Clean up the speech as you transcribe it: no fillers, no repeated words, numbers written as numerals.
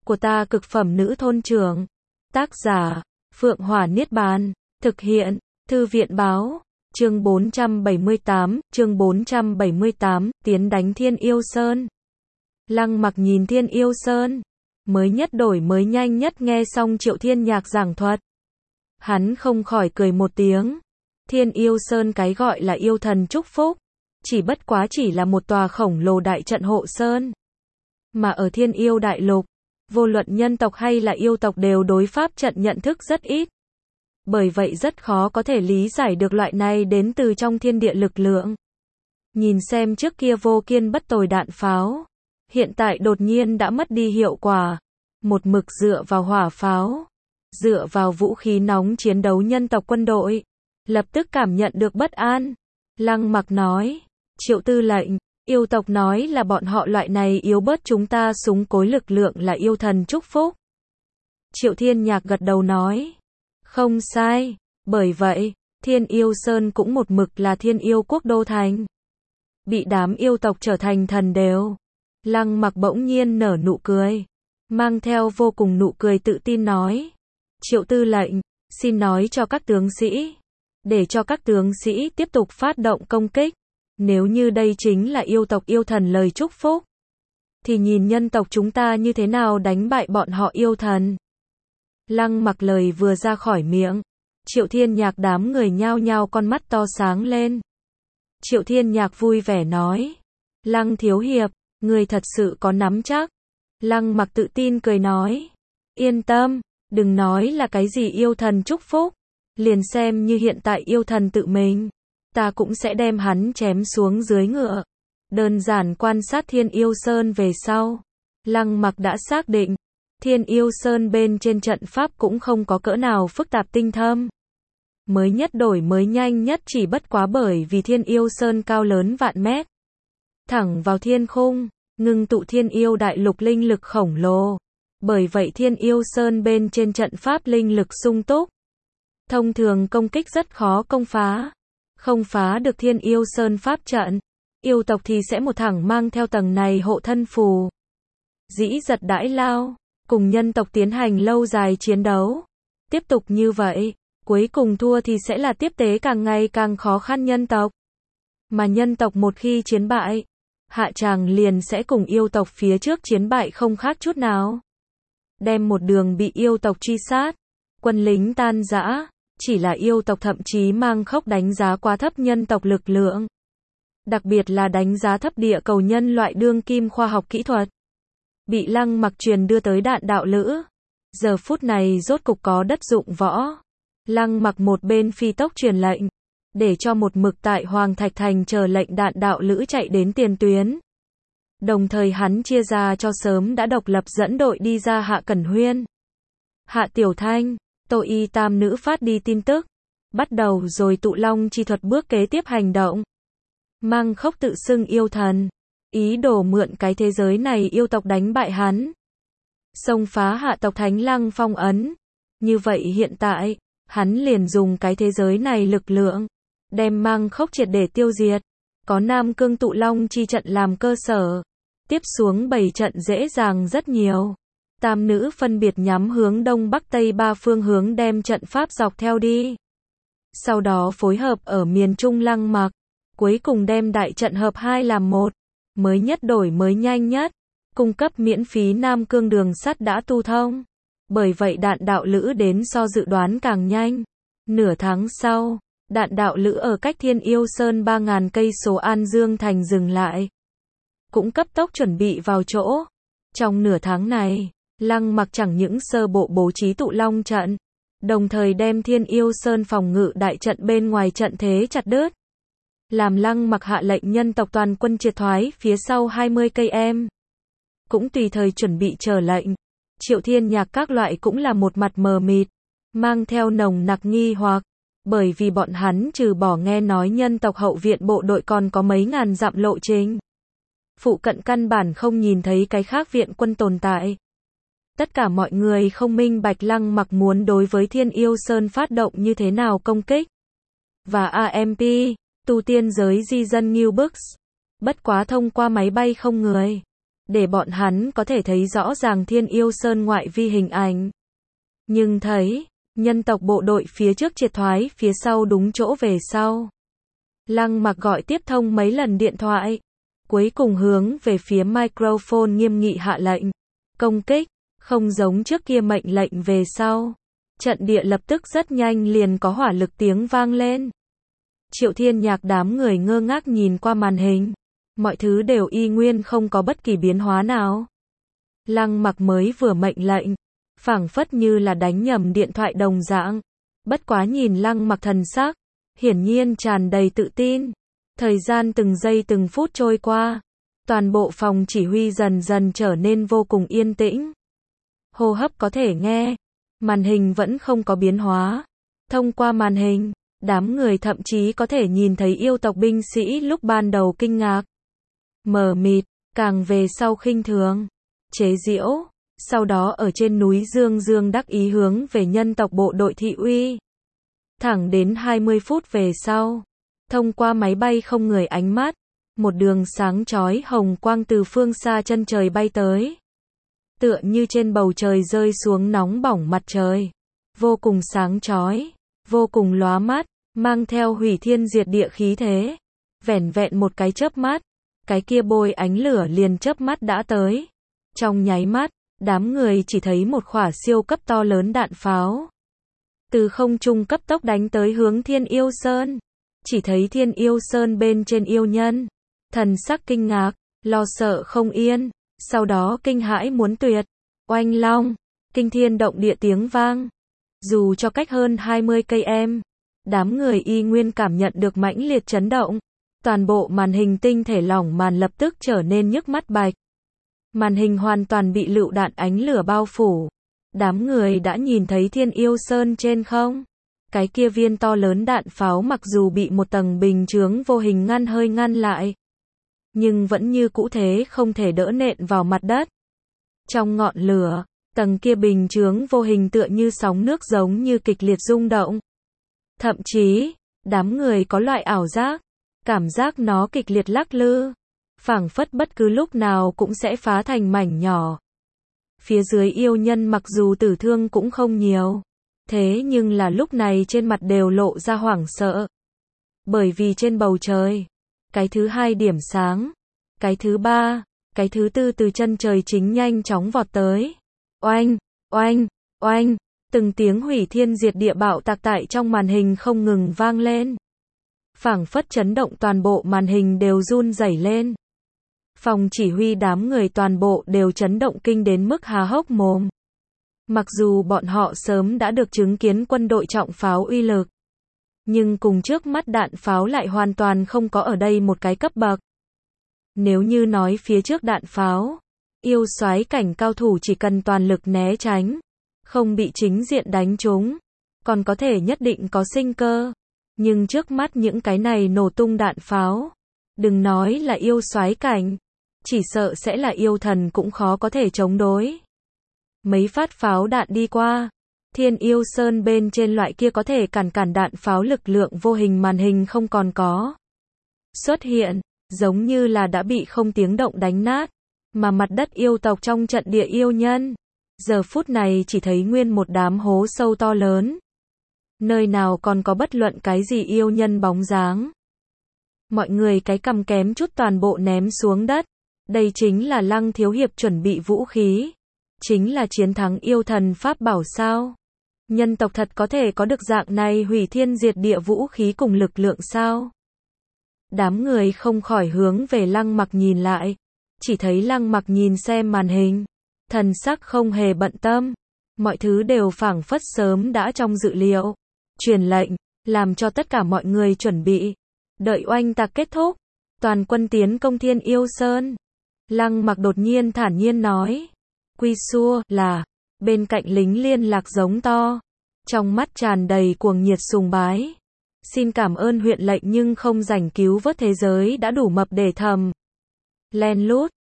của ta cực phẩm nữ thôn trưởng. Tác giả, Phượng Hỏa Niết Bàn. Thực hiện, Thư viện báo. Chương 478, tiến đánh Thiên Yêu Sơn. Lăng Mặc nhìn Thiên Yêu Sơn, mới nhất đổi mới nhanh nhất nghe xong Triệu Thiên Nhạc giảng thuật. Hắn không khỏi cười một tiếng. Thiên Yêu Sơn cái gọi là yêu thần chúc phúc, chỉ bất quá chỉ là một tòa khổng lồ đại trận hộ sơn. Mà ở Thiên Yêu Đại Lục, vô luận nhân tộc hay là yêu tộc đều đối pháp trận nhận thức rất ít. Bởi vậy rất khó có thể lý giải được loại này đến từ trong thiên địa lực lượng. Nhìn xem trước kia vô kiên bất tồi đạn pháo, hiện tại đột nhiên đã mất đi hiệu quả. Một mực dựa vào hỏa pháo, dựa vào vũ khí nóng chiến đấu nhân tộc quân đội, lập tức cảm nhận được bất an. Lăng Mặc nói, Triệu tư lệnh, yêu tộc nói là bọn họ loại này yếu bớt chúng ta súng cối lực lượng là yêu thần chúc phúc. Triệu Thiên Nhạc gật đầu nói, không sai, bởi vậy, Thiên Yêu Sơn cũng một mực là Thiên Yêu quốc đô thành. Bị đám yêu tộc trở thành thần đều. Lăng Mặc bỗng nhiên nở nụ cười, mang theo vô cùng nụ cười tự tin nói, Triệu tư lệnh, xin nói cho các tướng sĩ, để cho các tướng sĩ tiếp tục phát động công kích. Nếu như đây chính là yêu tộc yêu thần lời chúc phúc, thì nhìn nhân tộc chúng ta như thế nào đánh bại bọn họ yêu thần. Lăng Mặc lời vừa ra khỏi miệng, Triệu Thiên Nhạc đám người nhao nhao con mắt to sáng lên. Triệu Thiên Nhạc vui vẻ nói, Lăng thiếu hiệp, người thật sự có nắm chắc. Lăng Mặc tự tin cười nói, yên tâm, đừng nói là cái gì yêu thần chúc phúc, liền xem như hiện tại yêu thần tự mình, ta cũng sẽ đem hắn chém xuống dưới ngựa. Đơn giản quan sát Thiên Yêu Sơn về sau, Lăng Mặc đã xác định, Thiên Yêu Sơn bên trên trận pháp cũng không có cỡ nào phức tạp tinh thâm. Mới nhất đổi mới nhanh nhất chỉ bất quá bởi vì Thiên Yêu Sơn cao lớn vạn mét, thẳng vào thiên khung, ngưng tụ Thiên Yêu Đại Lục linh lực khổng lồ. Bởi vậy Thiên Yêu Sơn bên trên trận pháp linh lực sung túc. Thông thường công kích rất khó công phá. Không phá được Thiên Yêu Sơn pháp trận, yêu tộc thì sẽ một thẳng mang theo tầng này hộ thân phù. Dĩ giật đãi lao, cùng nhân tộc tiến hành lâu dài chiến đấu. Tiếp tục như vậy, cuối cùng thua thì sẽ là tiếp tế càng ngày càng khó khăn nhân tộc. Mà nhân tộc một khi chiến bại, hạ tràng liền sẽ cùng yêu tộc phía trước chiến bại không khác chút nào. Đem một đường bị yêu tộc truy sát, quân lính tan rã, chỉ là yêu tộc thậm chí mang khốc đánh giá quá thấp nhân tộc lực lượng. Đặc biệt là đánh giá thấp địa cầu nhân loại đương kim khoa học kỹ thuật. Bị Lăng Mặc truyền đưa tới đạn đạo lữ. Giờ phút này rốt cục có đất dụng võ. Lăng Mặc một bên phi tốc truyền lệnh, để cho một mực tại Hoàng Thạch Thành chờ lệnh đạn đạo lữ chạy đến tiền tuyến. Đồng thời hắn chia ra cho sớm đã độc lập dẫn đội đi ra Hạ Cẩn Huyên, Hạ Tiểu Thanh, Tô Y tam nữ phát đi tin tức. Bắt đầu rồi Tụ Long chi thuật bước kế tiếp hành động. Mang khốc tự xưng yêu thần, ý đồ mượn cái thế giới này yêu tộc đánh bại hắn. Xông phá hạ tộc Thánh Lăng phong ấn. Như vậy hiện tại, hắn liền dùng cái thế giới này lực lượng, đem mang khốc triệt để tiêu diệt. Có Nam Cương Tụ Long chi trận làm cơ sở. Tiếp xuống 7 trận dễ dàng rất nhiều. Tam nữ phân biệt nhắm hướng đông bắc tây ba phương hướng đem trận pháp dọc theo đi. Sau đó phối hợp ở miền Trung Lăng Mặc, cuối cùng đem đại trận hợp 2 làm 1. Mới nhất đổi mới nhanh nhất, cung cấp miễn phí Nam Cương đường sắt đã tu thông. Bởi vậy đạn đạo lữ đến so dự đoán càng nhanh. Nửa tháng sau, đạn đạo lữ ở cách Thiên Yêu Sơn 3.000 cây số An Dương Thành dừng lại. Cũng cấp tốc chuẩn bị vào chỗ. Trong nửa tháng này, Lăng Mặc chẳng những sơ bộ bố trí Tụ Long trận, đồng thời đem Thiên Yêu Sơn phòng ngự đại trận bên ngoài trận thế chặt đứt. Làm Lăng Mặc hạ lệnh nhân tộc toàn quân triệt thoái phía sau 20 cây em. Cũng tùy thời chuẩn bị chờ lệnh. Triệu Thiên Nhạc các loại cũng là một mặt mờ mịt, mang theo nồng nặc nghi hoặc. Bởi vì bọn hắn trừ bỏ nghe nói nhân tộc hậu viện bộ đội còn có mấy ngàn dặm lộ trình. Phụ cận căn bản không nhìn thấy cái khác viện quân tồn tại. Tất cả mọi người không minh bạch Lăng Mặc muốn đối với Thiên Yêu Sơn phát động như thế nào công kích. Và AMP, tu tiên giới di dân New Books. Bất quá thông qua máy bay không người. để bọn hắn có thể thấy rõ ràng Thiên Yêu Sơn ngoại vi hình ảnh. Nhưng thấy, nhân tộc bộ đội phía trước triệt thoái phía sau đúng chỗ về sau. Lăng Mặc gọi tiếp thông mấy lần điện thoại, cuối cùng hướng về phía microphone nghiêm nghị hạ lệnh, công kích, không giống trước kia mệnh lệnh về sau. Trận địa lập tức rất nhanh liền có hỏa lực tiếng vang lên. Triệu Thiên Nhạc đám người ngơ ngác nhìn qua màn hình, mọi thứ đều y nguyên không có bất kỳ biến hóa nào. Lăng Mặc mới vừa mệnh lệnh, phảng phất như là đánh nhầm điện thoại đồng dạng. Bất quá nhìn Lăng Mặc thần sắc, hiển nhiên tràn đầy tự tin. Thời gian từng giây từng phút trôi qua, toàn bộ phòng chỉ huy dần dần trở nên vô cùng yên tĩnh. Hô hấp có thể nghe, màn hình vẫn không có biến hóa. Thông qua màn hình, đám người thậm chí có thể nhìn thấy yêu tộc binh sĩ lúc ban đầu kinh ngạc, mờ mịt, càng về sau khinh thường, chế giễu, sau đó ở trên núi Dương Dương đắc ý hướng về nhân tộc bộ đội thị uy. Thẳng đến 20 phút về sau, thông qua máy bay không người ánh mắt, một đường sáng chói hồng quang từ phương xa chân trời bay tới. Tựa như trên bầu trời rơi xuống nóng bỏng mặt trời. Vô cùng sáng chói, vô cùng lóa mắt, mang theo hủy thiên diệt địa khí thế. Vẻn vẹn một cái chớp mắt, cái kia bôi ánh lửa liền chớp mắt đã tới. Trong nháy mắt, đám người chỉ thấy một quả siêu cấp to lớn đạn pháo từ không trung cấp tốc đánh tới hướng Thiên Yêu Sơn. Chỉ thấy Thiên Yêu Sơn bên trên yêu nhân, thần sắc kinh ngạc, lo sợ không yên, sau đó kinh hãi muốn tuyệt. Oanh long, kinh thiên động địa tiếng vang. Dù cho cách hơn 20 km, đám người y nguyên cảm nhận được mãnh liệt chấn động. Toàn bộ màn hình tinh thể lỏng màn lập tức trở nên nhức mắt bạch. Màn hình hoàn toàn bị lựu đạn ánh lửa bao phủ. Đám người đã nhìn thấy Thiên Yêu Sơn trên không. Cái kia viên to lớn đạn pháo mặc dù bị một tầng bình chướng vô hình ngăn lại, nhưng vẫn như cũ thế không thể đỡ nện vào mặt đất. Trong ngọn lửa, tầng kia bình chướng vô hình tựa như sóng nước giống như kịch liệt rung động. Thậm chí, đám người có loại ảo giác, cảm giác nó kịch liệt lắc lư, phảng phất bất cứ lúc nào cũng sẽ phá thành mảnh nhỏ. Phía dưới yêu nhân mặc dù tử thương cũng không nhiều, thế nhưng là lúc này trên mặt đều lộ ra hoảng sợ. Bởi vì trên bầu trời, cái thứ hai điểm sáng, cái thứ ba, cái thứ tư từ chân trời chính nhanh chóng vọt tới. Oanh, oanh, oanh, từng tiếng hủy thiên diệt địa bạo tạc tại trong màn hình không ngừng vang lên. Phảng phất chấn động toàn bộ màn hình đều run rẩy lên. Phòng chỉ huy đám người toàn bộ đều chấn động kinh đến mức há hốc mồm. Mặc dù bọn họ sớm đã được chứng kiến quân đội trọng pháo uy lực, nhưng cùng trước mắt đạn pháo lại hoàn toàn không có ở đây một cái cấp bậc. Nếu như nói phía trước đạn pháo, yêu soái cảnh cao thủ chỉ cần toàn lực né tránh, không bị chính diện đánh trúng, còn có thể nhất định có sinh cơ. Nhưng trước mắt những cái này nổ tung đạn pháo, đừng nói là yêu soái cảnh, chỉ sợ sẽ là yêu thần cũng khó có thể chống đối. Mấy phát pháo đạn đi qua, Thiên Yêu Sơn bên trên loại kia có thể cản đạn pháo lực lượng vô hình màn hình không còn có xuất hiện, giống như là đã bị không tiếng động đánh nát, mà mặt đất yêu tộc trong trận địa yêu nhân, giờ phút này chỉ thấy nguyên một đám hố sâu to lớn. Nơi nào còn có bất luận cái gì yêu nhân bóng dáng. Mọi người cái cằm kém chút toàn bộ ném xuống đất. Đây chính là Lăng thiếu hiệp chuẩn bị vũ khí. Chính là chiến thắng yêu thần pháp bảo sao? Nhân tộc thật có thể có được dạng này hủy thiên diệt địa vũ khí cùng lực lượng sao? Đám người không khỏi hướng về Lăng Mặc nhìn lại. Chỉ thấy Lăng Mặc nhìn xem màn hình. Thần sắc không hề bận tâm. Mọi thứ đều phảng phất sớm đã trong dự liệu. Truyền lệnh, làm cho tất cả mọi người chuẩn bị. Đợi oanh tạc kết thúc, toàn quân tiến công Thiên Yêu Sơn. Lăng Mặc đột nhiên thản nhiên nói. Quy xua là, bên cạnh lính liên lạc giống to. Trong mắt tràn đầy cuồng nhiệt sùng bái. Xin cảm ơn huyện lệnh nhưng không rảnh cứu vớt thế giới đã đủ mập để thầm. Len lút,